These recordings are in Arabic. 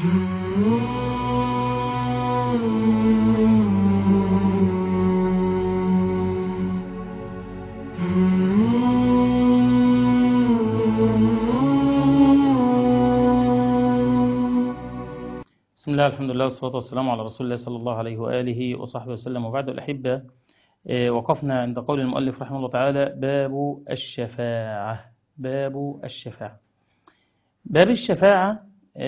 بسم الله، الحمد لله، والصلاة والسلام على رسول الله صلى الله عليه وآله وصحبه وسلم، وبعد. الأحبة، وقفنا عند قول المؤلف رحمه الله تعالى: باب الشفاعة. باب الشفاعة. باب الشفاعة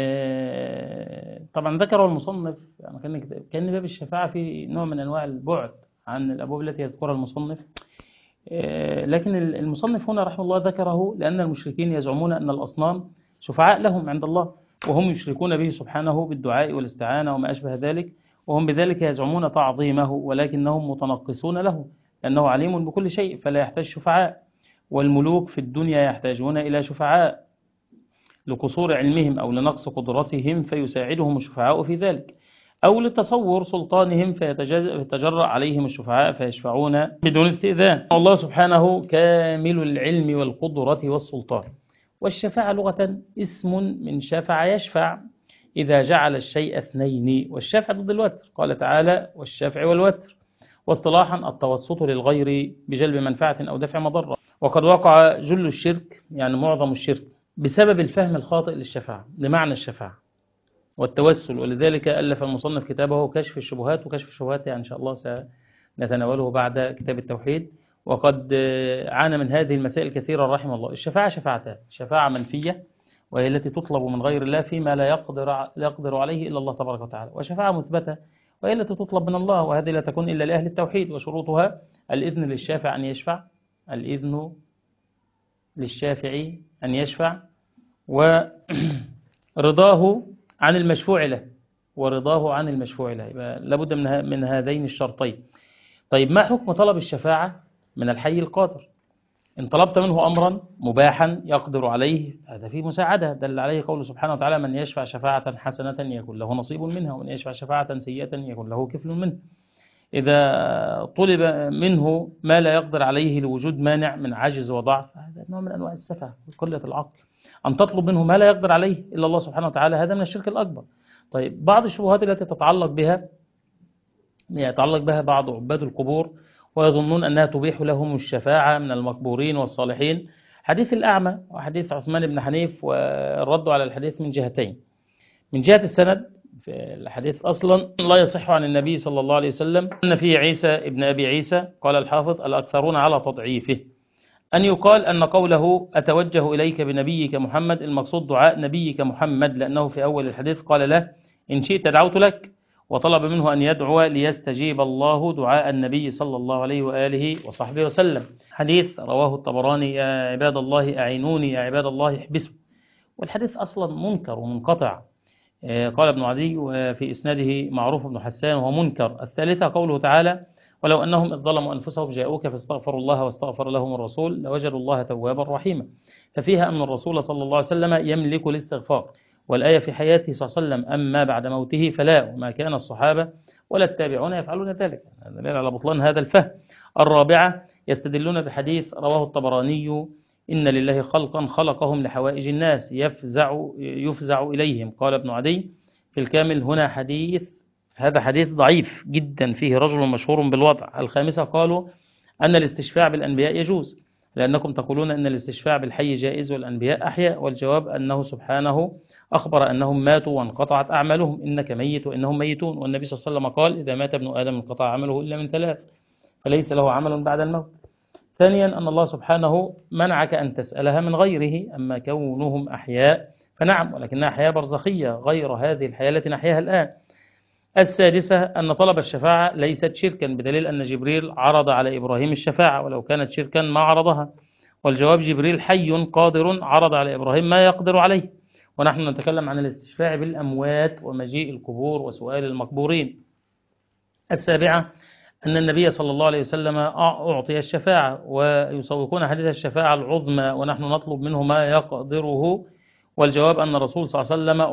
طبعا ذكره المصنف، يعني كان باب الشفاعة في نوع من أنواع البعد عن الأبواب التي يذكرها المصنف، لكن المصنف هنا رحمه الله ذكره لأن المشركين يزعمون أن الأصنام شفعاء لهم عند الله، وهم يشركون به سبحانه بالدعاء والاستعانة وما أشبه ذلك، وهم بذلك يزعمون تعظيمه، ولكنهم متنقصون له لأنه عليم بكل شيء فلا يحتاج شفعاء، والملوك في الدنيا يحتاجون إلى شفعاء لقصور علمهم أو لنقص قدرتهم فيساعدهم الشفعاء في ذلك، أو لتصور سلطانهم فيتجرأ عليهم الشفعاء فيشفعون بدون استئذان. الله سبحانه كامل العلم والقدرة والسلطان. والشفاعة لغة اسم من شفع يشفع إذا جعل الشيء اثنين، والشفع ضد الوتر، قال تعالى: والشفع والوتر. واصطلاحا التوسط للغير بجلب منفعة أو دفع مضرة. وقد وقع جل الشرك، يعني معظم الشرك، بسبب الفهم الخاطئ للشفاعة، لمعنى الشفاعة والتوسل، ولذلك ألف المصنف كتابه كشف الشبهات. وكشف الشبهات يعني إن شاء الله سنتناوله بعد كتاب التوحيد. وقد عانى من هذه المسائل كثيرا رحمه الله. الشفاعة شفاعتان: شفاعة منفية، وهي التي تطلب من غير الله فيما لا يقدر عليه إلا الله تبارك وتعالى، وشفاعة مثبتة، وهي التي تطلب من الله، وهذه لا تكون إلا لأهل التوحيد. وشروطها: الإذن للشافع أن يشفع، الإذن للشافع أن يشفع، ورضاه عن المشفوع له، ورضاه عن المشفوع له، لابد من هذين الشرطين. طيب، ما حكم طلب الشفاعة من الحي القادر؟ إن طلبت منه أمرا مباحا يقدر عليه، هذا فيه مساعدة، دل عليه قوله سبحانه وتعالى: من يشفع شفاعة حسنة يكون له نصيب منها، ومن يشفع شفاعة سيئة يكون له كفل منه. إذا طلب منه ما لا يقدر عليه لوجود مانع من عجز وضعف، هذا نوع من أنواع السفه وقلة العقل. أن تطلب منه ما لا يقدر عليه إلا الله سبحانه وتعالى، هذا من الشرك الأكبر. طيب، بعض الشبهات التي يتعلق بها بعض عباد القبور، ويظنون أنها تبيح لهم الشفاعة من المقبورين والصالحين: حديث الأعمى وحديث عثمان بن حنيف، والرد على الحديث من جهتين. من جهة السند، في الحديث أصلا لا يصح عن النبي صلى الله عليه وسلم أن فيه عيسى ابن أبي عيسى، قال الحافظ: الأكثرون على تضعيفه. أن يقال أن قوله أتوجه إليك بنبيك محمد، المقصود دعاء نبيك محمد، لأنه في أول الحديث قال له: إن شئت دعوت لك، وطلب منه أن يدعو ليستجيب الله دعاء النبي صلى الله عليه وآله وصحبه وسلم. حديث رواه الطبراني: يا عباد الله أعينوني، يا عباد الله احبسوا. والحديث أصلا منكر ومنقطع. قال ابن عدي: وفي إسناده معروف بن حسان وهو منكر. الثالثة قوله تعالى: ولو أنهم إذ ظلموا أنفسهم جاءوك فاستغفروا الله واستغفر لهم الرسول لوجدوا الله توابا رحيما. ففيها أن الرسول صلى الله عليه وسلم يملك الاستغفار، والآية في حياته صلى الله عليه وسلم، أما بعد موته فلا، وما كان الصحابة ولا التابعون يفعلون ذلك. هذا دليل على بطلان هذا الفهم. الرابعة يستدلون بحديث رواه الطبراني: إن لله خلقا خلقهم لحوائج الناس يفزع إليهم. قال ابن عدي في الكامل: هنا هذا حديث ضعيف جدا، فيه رجل مشهور بالوضع. الخامسة قالوا أن الاستشفاع بالأنبياء يجوز، لأنكم تقولون أن الاستشفاع بالحي جائز والأنبياء أحياء. والجواب أنه سبحانه أخبر أنهم ماتوا وانقطعت أعمالهم: إنك ميت وإنهم ميتون. والنبي صلى الله عليه وسلم قال: إذا مات ابن آدم انقطع عمله إلا من ثلاث، فليس له عمل بعد الموت. ثانيا، أن الله سبحانه منعك أن تسألها من غيره. أما كونهم أحياء فنعم، ولكنها حياة برزخية غير هذه الحياة التي نحياها الآن. السادسة أن طلب الشفاعة ليست شركا، بدليل أن جبريل عرض على إبراهيم الشفاعة، ولو كانت شركا ما عرضها. والجواب: جبريل حي قادر عرض على إبراهيم ما يقدر عليه. ونحن نتكلم عن الاستشفاع بالأموات ومجيء القبور وسؤال المقبورين. السابعة أن النبي صلى الله عليه وسلم أعطي الشفاعة، ويسوقون حديث الشفاعة العظمى، ونحن نطلب منه ما يقدره. والجواب أن الرسول صلى الله عليه وسلم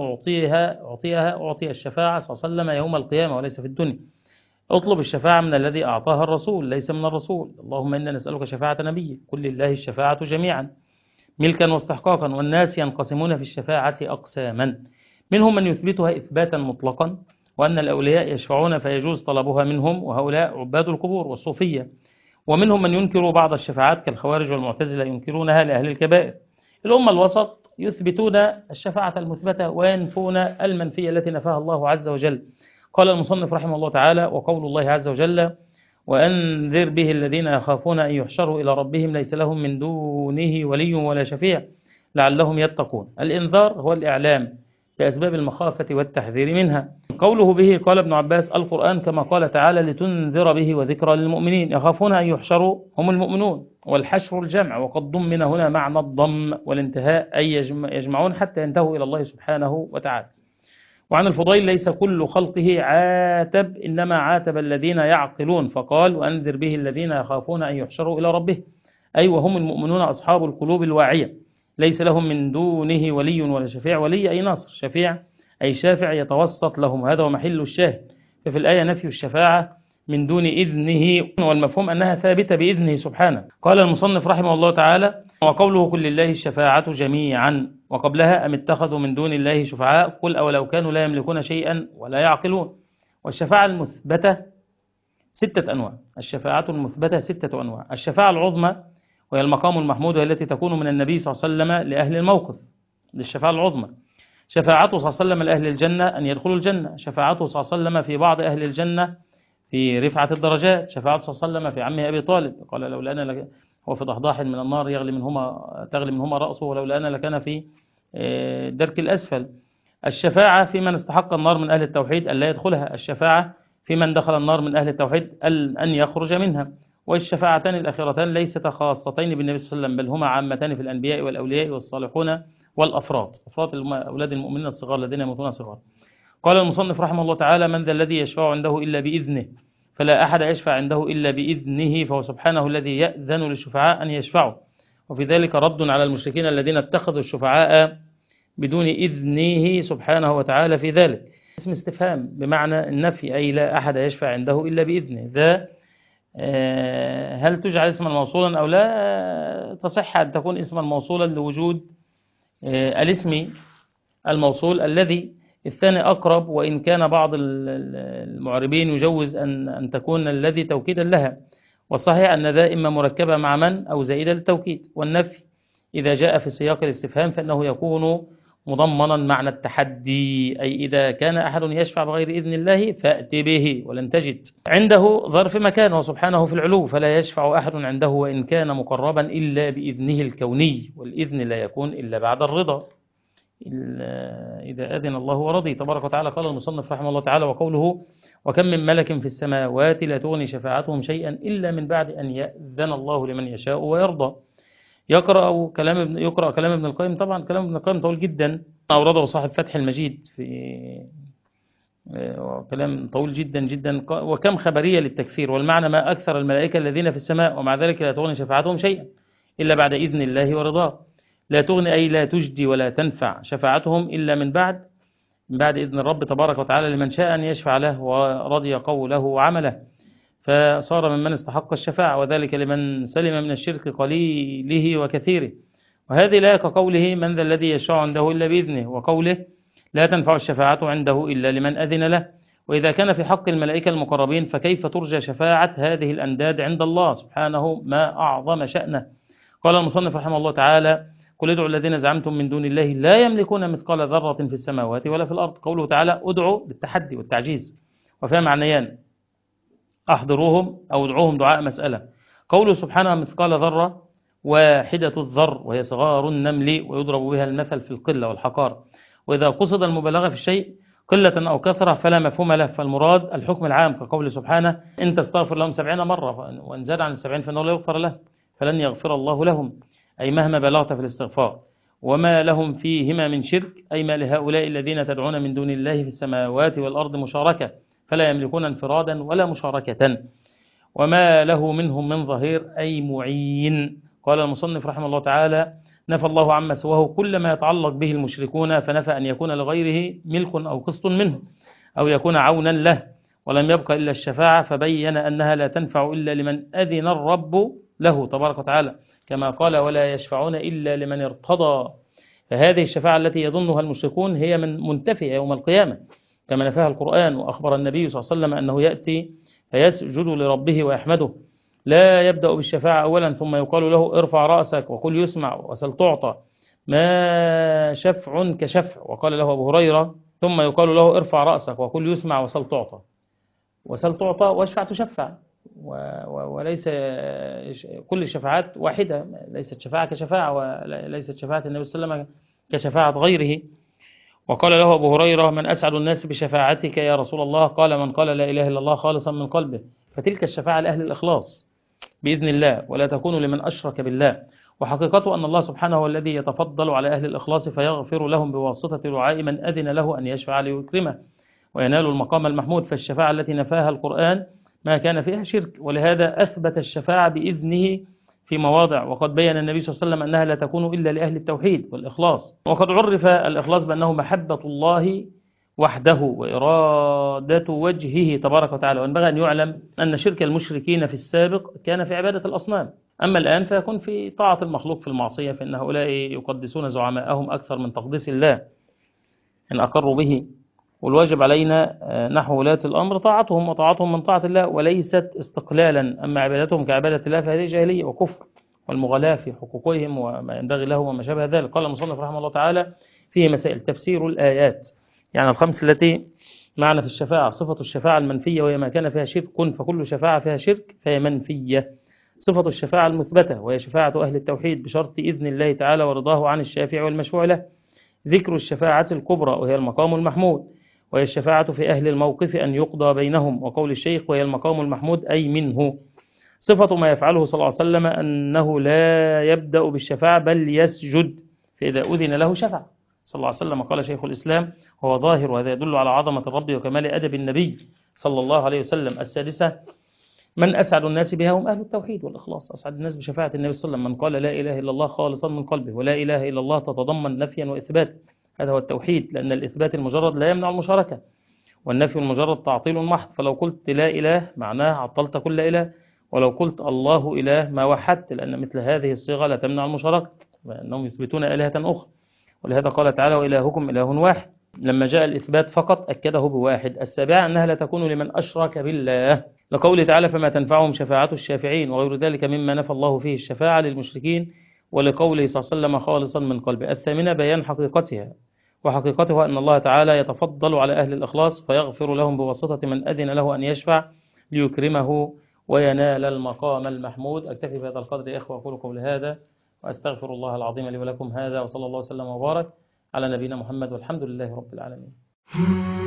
أعطي الشفاعة صلى الله عليه وسلم يوم القيامة وليس في الدنيا. اطلب الشفاعة من الذي أعطاها الرسول، ليس من الرسول. اللهم إنا نسألك شفاعة نبيك، كل لله الشفاعة جميعا ملكا واستحقاقا. والناس ينقسمون في الشفاعة أقساما: منهم من يثبتها إثباتا مطلقا، وأن الأولياء يشفعون فيجوز طلبها منهم، وهؤلاء عباد القبور والصوفية. ومنهم من ينكر بعض الشفاعات كالخوارج والمعتزلة ينكرونها لأهل الكبائر. الأمة الوسط يثبتون الشفاعة المثبتة وينفون المنفية التي نفاها الله عز وجل. قال المصنف رحمه الله تعالى: وقول الله عز وجل: وأنذر به الذين يخافون أن يحشروا إلى ربهم ليس لهم من دونه ولي ولا شفيع لعلهم يتقون. الإنذار هو الإعلام بأسباب المخافة والتحذير منها. قوله به قال ابن عباس: القرآن كما قال تعالى: لتنذر به وذكرى للمؤمنين. يخافون أن يحشروا هم المؤمنون، والحشر الجمع، وقد ضمن هنا معنى الضم والانتهاء، أي يجمعون حتى ينتهوا إلى الله سبحانه وتعالى. وعن الفضيل: ليس كل خلقه عاتب، إنما عاتب الذين يعقلون، فقال: وأنذر به الذين يخافون أن يحشروا إلى ربه، أي وهم المؤمنون أصحاب القلوب الواعية، ليس لهم من دونه ولي ولا شفيع. ولي أي ناصر، شفيع أي شافع يتوسط لهم، هذا هو محل الشاهد. ففي الآية نفي الشفاعة من دون إذنه، والمفهوم أنها ثابتة بإذنه سبحانه. قال المصنف رحمه الله تعالى: وقوله: قل لله الشفاعة جميعا، وقبلها: أم اتخذوا من دون الله شفعاء قل أولو كانوا لا يملكون شيئا ولا يعقلون. والشفاعة المثبتة 6 أنواع. الشفاعة المثبتة 6 أنواع. الشفاعة العظمى وهي المقام المحمود، وهي التي تكون من النبي صلى الله عليه وسلم لأهل الموقف، للشفاعة العظمى. شفاعته صلى الله عليه وسلم لأهل الجنة أن يدخلوا الجنة. شفاعته صلى الله عليه وسلم في بعض أهل الجنة في رفعة الدرجات. شفاعته صلى الله عليه وسلم في عمه أبي طالب، قال: لولا أنا هو في ضحضاح من النار تغلي منهما رأسه، ولولا أنا لكان في درك الأسفل. الشفاعة في من استحق النار من أهل التوحيد ألا يدخلها. الشفاعة في من دخل النار من أهل التوحيد أن يخرج منها. والشفاعتان الأخيرتان ليست خاصتين بالنبي صلى الله عليه وسلم، بل هما عامتان في الأنبياء والأولياء والصالحون والأفراد، أولاد المؤمنين الصغار الذين يموتون صغار. قال المصنف رحمه الله تعالى: من ذا الذي يشفع عنده إلا بإذنه؟ فلا أحد يشفع عنده إلا بإذنه، فهو سبحانه الذي يأذن للشفعاء أن يشفعوا. وفي ذلك رد على المشركين الذين اتخذوا الشفعاء بدون إذنه سبحانه وتعالى في ذلك. اسم استفهام بمعنى النفي، أي لا أحد يشفع عنده إلا بإذنه. ذا هل تجعل اسما موصولا أو لا؟ تصح أن تكون اسما موصولا لوجود الاسم الموصول الذي. الثاني أقرب، وإن كان بعض المعربين يجوز أن تكون الذي توكيدا لها، والصحيح أن ذا إما مركبة مع من أو زائدة للتوكيد. والنفي إذا جاء في سياق الاستفهام فإنه يكون مضمنا معنى التحدي، أي إذا كان أحد يشفع بغير إذن الله فأت به ولن تجد. عنده ظرف مكان، وسبحانه في العلو، فلا يشفع أحد عنده وإن كان مقربا إلا بإذنه الكوني، والإذن لا يكون إلا بعد الرضا، إذا أذن الله ورضي تبارك وتعالى. قال المصنف رحمه الله تعالى: وقوله: وكم من ملك في السماوات لا تغني شفاعتهم شيئا إلا من بعد أن يأذن الله لمن يشاء ويرضى. يقرأ كلام ابن القيم. طبعا كلام ابن القيم طويل جدا، أورده صاحب فتح المجيد في كلام طويل جدا جدا. وكم خبرية للتكثير، والمعنى: ما أكثر الملائكة الذين في السماء، ومع ذلك لا تغني شفاعتهم شيئا إلا بعد إذن الله ورضاه. لا تغني أي لا تجدي ولا تنفع شفاعتهم إلا من بعد إذن الرب تبارك وتعالى لمن شاء أن يشفع له ورضي قوله وعمله، فصار ممن استحق الشفاعة، وذلك لمن سلم من الشرك قليله وكثيره. وهذه الآية كقوله: من ذا الذي يشفع عنده إلا بإذنه، وقوله: لا تنفع الشفاعة عنده إلا لمن أذن له. وإذا كان في حق الملائكة المقربين فكيف ترجى شفاعة هذه الأنداد عند الله سبحانه، ما أعظم شأنه. قال المصنف رحمه الله تعالى: قل ادعوا الذين زعمتم من دون الله لا يملكون مثقال ذرة في السماوات ولا في الأرض. قوله تعالى ادعوا بالتحدي والتعجيز، وفيها معنيان: أحضروهم أو ادعوهم دعاء مسألة. قوله سبحانه مثقال ذرة واحدة الذر، وهي صغار النمل، ويضرب بها المثل في القلة والحقار. وإذا قصد المبالغة في الشيء قلة أو كثرة فلا مفهوم له، فالمراد الحكم العام، كقول سبحانه: إن تستغفر لهم 70 مرة، وإن زاد عن 70 فإنه لا يغفر له، فلن يغفر الله لهم، أي مهما بلغت في الاستغفار. وما لهم فيهما من شرك، أي ما لهؤلاء الذين تدعون من دون الله في السماوات والأرض مشاركة، فلا يملكون انفرادا ولا مشاركة. وما له منهم من ظهير، أي معين. قال المصنف رحمه الله تعالى: نفى الله عما سواه كل ما يتعلق به المشركون، فنفى أن يكون لغيره ملك أو قسط منه أو يكون عونا له، ولم يبق إلا الشفاعة، فبين أنها لا تنفع إلا لمن أذن الرب له تبارك وتعالى، كما قال: ولا يشفعون إلا لمن ارتضى. فهذه الشفاعة التي يظنها المشركون هي من منتفية يوم القيامة كما نفاها القرآن. وأخبر النبي صلى الله عليه وسلم أنه يأتي فيسجد لربه ويحمده، لا يبدأ بالشفاعة أولا ثم يقال له ارفع رأسك وقل يسمع وسل تعطى، ما شفع كشفع. وقال له أبو هريرة ثم يقال له ارفع رأسك وقل يسمع وسل تعطى. وسل تعطى واشفع تشفع، وليس كل الشفاعات واحدة، ليست شفاعة كشفاعة، وليست شفاعة النبي صلى الله عليه وسلم كشفاعة غيره. وقال له أبو هريرة من أسعد الناس بشفاعتك يا رسول الله؟ قال من قال لا إله إلا الله خالصا من قلبه. فتلك الشفاعة لأهل الإخلاص بإذن الله، ولا تكون لمن أشرك بالله. وحقيقته أن الله سبحانه هو الذي يتفضل على أهل الإخلاص فيغفر لهم بواسطة دعاء من أذن له أن يشفع ليكرمه وينال المقام المحمود. فالشفاعة التي نفاها القرآن ما كان فيها شرك، ولهذا أثبت الشفاعة بإذنه في مواضع. وقد بين النبي صلى الله عليه وسلم أنها لا تكون إلا لأهل التوحيد والإخلاص. وقد عرف الإخلاص بأنه محبة الله وحده وإرادة وجهه تبارك وتعالى. وينبغي أن يعلم أن شرك المشركين في السابق كان في عبادة الأصنام، أما الآن فيكون في طاعة المخلوق في المعصية، فإن هؤلاء يقدسون زعماءهم أكثر من تقديس الله إن أقروا به. والواجب علينا نحو ولاة الأمر طاعتهم، وطاعتهم من طاعة الله وليست استقلالا. أما عبادتهم كعبادة الله فهذه جاهلية وكفر، والمغالاة في حقوقهم وما ينبغي لهم وما شابه ذلك. قال المصنف رحمه الله تعالى فيه مسائل: تفسير الآيات، يعني الخمس التي معنا في الشفاعة. صفة الشفاعة المنفية وهي ما كان فيها شرك، فكل شفاعة فيها شرك فهي منفية. صفة الشفاعة المثبتة وهي شفاعة أهل التوحيد بشرط إذن الله تعالى ورضاه عن الشافع والمشفوع له. ذكر الشفاعة الكبرى وهي المقام المحمود، وهي الشفاعة في أهل الموقف أن يقضى بينهم. وقول الشيخ وهي المقام المحمود أي منه. صفة ما يفعله صلى الله عليه وسلم أنه لا يبدأ بالشفاعة بل يسجد، فإذا أذن له شفع صلى الله عليه وسلم. قال شيخ الإسلام هو ظاهر، وهذا يدل على عظمة الرب وكمال أدب النبي صلى الله عليه وسلم. السادسة من أسعد الناس بها هم أهل التوحيد والإخلاص. أسعد الناس بشفاعة النبي صلى الله عليه وسلم من قال لا إله إلا الله خالصا من قلبه. ولا إله إلا الله تتضمن نفيا وإثبات، هذا هو التوحيد، لأن الإثبات المجرد لا يمنع المشاركة، والنفي المجرد تعطيل محض. فلو قلت لا إله معناه عطلت كل إله، ولو قلت الله إله ما وحدت، لأن مثل هذه الصيغة لا تمنع المشاركة، لأنهم يثبتون آلهة أخرى. ولهذا قال تعالى وإلهكم إله واحد. لما جاء الإثبات فقط أكده بواحد. السابعة أنها لا تكون لمن أشرك بالله، لقوله تعالى فما تنفعهم شفاعة الشافعين، وغير ذلك مما نفى الله فيه الشفاعة للمشركين، ولقوله صلى الله عليه وسلم خالصا من قلبه. الثامنة بيان حقيقتها، وحقيقتها أن الله تعالى يتفضل على أهل الإخلاص فيغفر لهم بواسطة من أذن له أن يشفع ليكرمه وينال المقام المحمود. أكتفي بهذا القدر يا إخوة، أقول قولي هذا وأستغفر الله العظيم لي ولكم هذا، وصلى الله وسلم وبارك على نبينا محمد، والحمد لله رب العالمين.